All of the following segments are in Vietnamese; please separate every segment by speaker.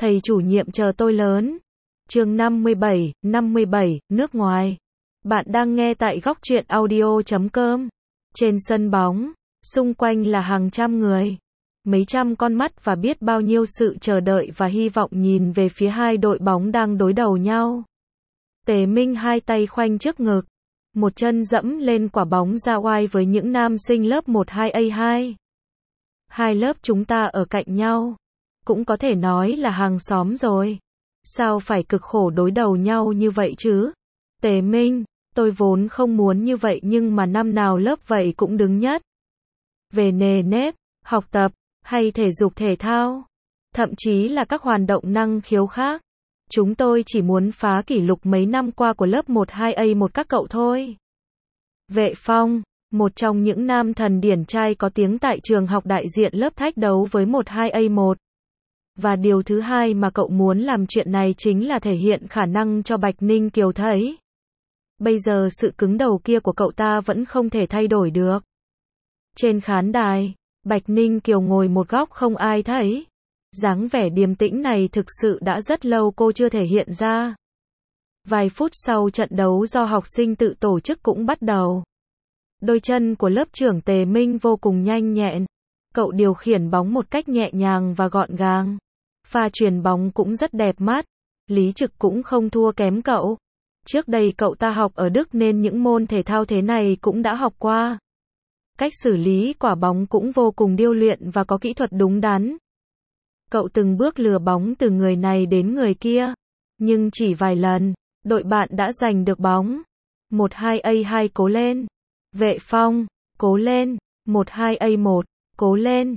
Speaker 1: Thầy chủ nhiệm chờ tôi lớn. Chương 57, nước ngoài. Bạn đang nghe tại góc truyện audio.com. Trên sân bóng, xung quanh là hàng trăm người. Mấy trăm con mắt và biết bao nhiêu sự chờ đợi và hy vọng nhìn về phía hai đội bóng đang đối đầu nhau. Tề Minh hai tay khoanh trước ngực, một chân dẫm lên quả bóng ra oai với những nam sinh lớp 12A2. Hai lớp chúng ta ở cạnh nhau, cũng có thể nói là hàng xóm rồi. Sao phải cực khổ đối đầu nhau như vậy chứ? Tề Minh, tôi vốn không muốn như vậy nhưng mà năm nào lớp vậy cũng đứng nhất. Về nề nếp, học tập, hay thể dục thể thao, thậm chí là các hoạt động năng khiếu khác. Chúng tôi chỉ muốn phá kỷ lục mấy năm qua của lớp 12A1 các cậu thôi. Vệ Phong, một trong những nam thần điển trai có tiếng tại trường học đại diện lớp thách đấu với 12A1. Và điều thứ hai mà cậu muốn làm chuyện này chính là thể hiện khả năng cho Bạch Ninh Kiều thấy. Bây giờ sự cứng đầu kia của cậu ta vẫn không thể thay đổi được. Trên khán đài, Bạch Ninh Kiều ngồi một góc không ai thấy. Dáng vẻ điềm tĩnh này thực sự đã rất lâu cô chưa thể hiện ra. Vài phút sau trận đấu do học sinh tự tổ chức cũng bắt đầu. Đôi chân của lớp trưởng Tề Minh vô cùng nhanh nhẹn. Cậu điều khiển bóng một cách nhẹ nhàng và gọn gàng. Pha chuyền bóng cũng rất đẹp mắt. Lý Trực cũng không thua kém cậu. Trước đây cậu ta học ở Đức nên những môn thể thao thế này cũng đã học qua. Cách xử lý quả bóng cũng vô cùng điêu luyện và có kỹ thuật đúng đắn. Cậu từng bước lừa bóng từ người này đến người kia. Nhưng chỉ vài lần, đội bạn đã giành được bóng. 12A2 cố lên. Vệ Phong, cố lên. 12A1, cố lên.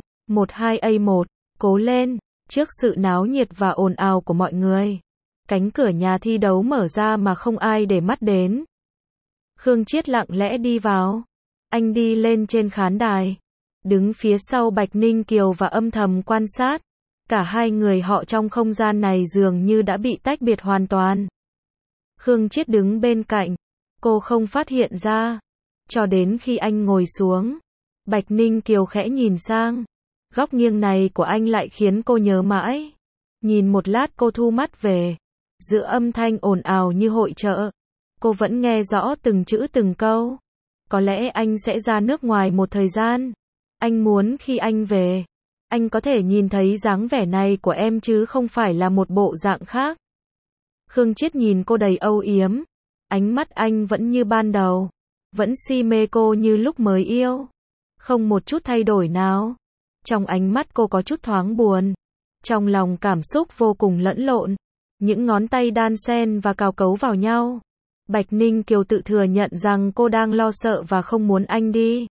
Speaker 1: 12A1, cố lên. Trước sự náo nhiệt và ồn ào của mọi người, cánh cửa nhà thi đấu mở ra mà không ai để mắt đến. Khương Chiết lặng lẽ đi vào. Anh đi lên trên khán đài, đứng phía sau Bạch Ninh Kiều và âm thầm quan sát. Cả hai người họ trong không gian này dường như đã bị tách biệt hoàn toàn. Khương Chiết đứng bên cạnh, cô không phát hiện ra. Cho đến khi anh ngồi xuống, Bạch Ninh Kiều khẽ nhìn sang. Góc nghiêng này của anh lại khiến cô nhớ mãi. Nhìn một lát cô thu mắt về. Giữa âm thanh ồn ào như hội chợ, cô vẫn nghe rõ từng chữ từng câu. Có lẽ anh sẽ ra nước ngoài một thời gian. Anh muốn khi anh về, anh có thể nhìn thấy dáng vẻ này của em chứ không phải là một bộ dạng khác. Khương Chiết nhìn cô đầy âu yếm. Ánh mắt anh vẫn như ban đầu. Vẫn si mê cô như lúc mới yêu. Không một chút thay đổi nào. Trong ánh mắt cô có chút thoáng buồn. Trong lòng cảm xúc vô cùng lẫn lộn. Những ngón tay đan xen và cào cấu vào nhau. Bạch Ninh Kiều tự thừa nhận rằng cô đang lo sợ và không muốn anh đi.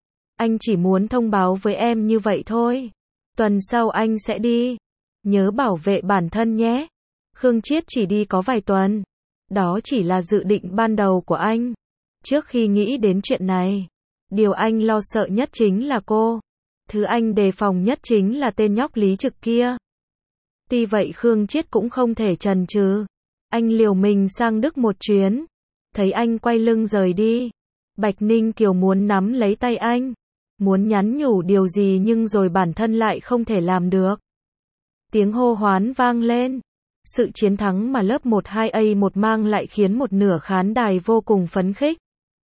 Speaker 1: Anh chỉ muốn thông báo với em như vậy thôi. Tuần sau anh sẽ đi. Nhớ bảo vệ bản thân nhé. Khương Chiết chỉ đi có vài tuần. Đó chỉ là dự định ban đầu của anh. Trước khi nghĩ đến chuyện này, điều anh lo sợ nhất chính là cô. Thứ anh đề phòng nhất chính là tên nhóc Lý Trực kia. Tuy vậy Khương Chiết cũng không thể chần chừ. Anh liều mình sang Đức một chuyến. Thấy anh quay lưng rời đi, Bạch Ninh Kiều muốn nắm lấy tay anh. Muốn nhắn nhủ điều gì nhưng rồi bản thân lại không thể làm được. Tiếng hô hoán vang lên. Sự chiến thắng mà lớp 12A1 mang lại khiến một nửa khán đài vô cùng phấn khích.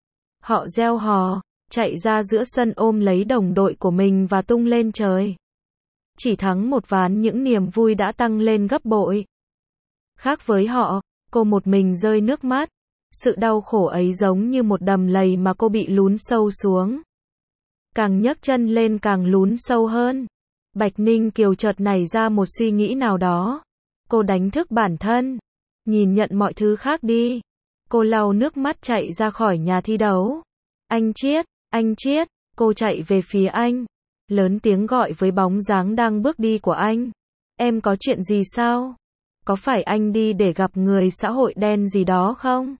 Speaker 1: Họ reo hò, chạy ra giữa sân ôm lấy đồng đội của mình và tung lên trời. Chỉ thắng một ván những niềm vui đã tăng lên gấp bội. Khác với họ, cô một mình rơi nước mắt. Sự đau khổ ấy giống như một đầm lầy mà cô bị lún sâu xuống. Càng nhấc chân lên càng lún sâu hơn. Bạch Ninh Kiều chợt nảy ra một suy nghĩ nào đó. Cô đánh thức bản thân. Nhìn nhận mọi thứ khác đi. Cô lau nước mắt chạy ra khỏi nhà thi đấu. Anh Chiết, cô chạy về phía anh. Lớn tiếng gọi với bóng dáng đang bước đi của anh. Em có chuyện gì sao? Có phải anh đi để gặp người xã hội đen gì đó không?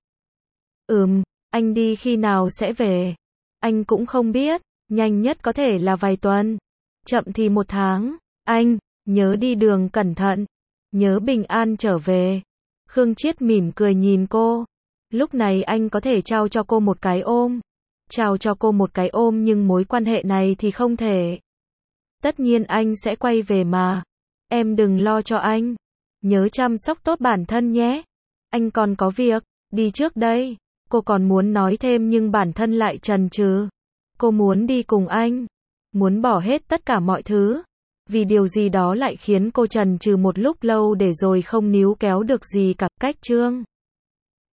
Speaker 1: Anh đi khi nào sẽ về? Anh cũng không biết, nhanh nhất có thể là vài tuần. Chậm thì 1 tháng. Anh, nhớ đi đường cẩn thận. Nhớ bình an trở về. Khương Chiết mỉm cười nhìn cô. Lúc này anh có thể trao cho cô một cái ôm. Trao cho cô một cái ôm nhưng mối quan hệ này thì không thể. Tất nhiên anh sẽ quay về mà. Em đừng lo cho anh. Nhớ chăm sóc tốt bản thân nhé. Anh còn có việc, đi trước đây. Cô còn muốn nói thêm nhưng bản thân lại chần chừ. Cô muốn đi cùng anh, muốn bỏ hết tất cả mọi thứ. Vì điều gì đó lại khiến cô chần chừ một lúc lâu để rồi không níu kéo được gì cả. Cách chương